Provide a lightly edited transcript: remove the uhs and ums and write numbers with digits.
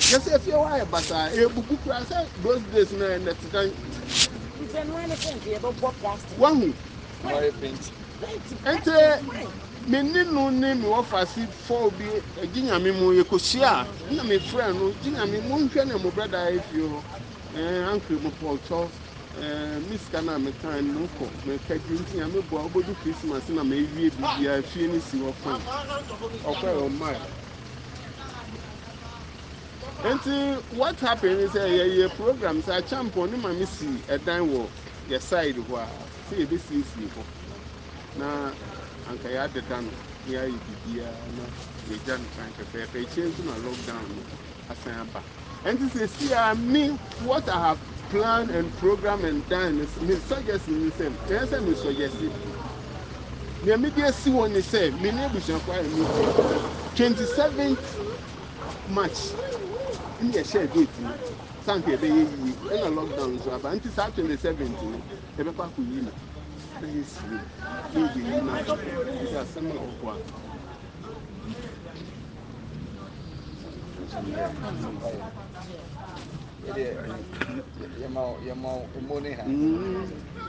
Yes, if you are, but I book those days now and that's done. One and many no name of us for be a ginyami mo yekosia. Na me friend no ginyami mo nhwe na mo brother if you uncle mo Paul Miss Kana me kan no ko me kagi ntia me bo obodu Christmas na me wie bibia fie ni si wo fan. Okwa o my. And what happened is a program say champion ma me si edan wo your side ho a say be si na anka ya deda no ya bibia na ye jan kan pepe change na lockdown no asan aba. And this is me what I have planned and programmed and done is me suggest me say yes me suggest me media see one is say me na busan kwa me 27th March in your share date sanke be yi in a lockdown so aba until 27th no e be kwa ku yi na yes me be yi na ya sama okwa Yama money.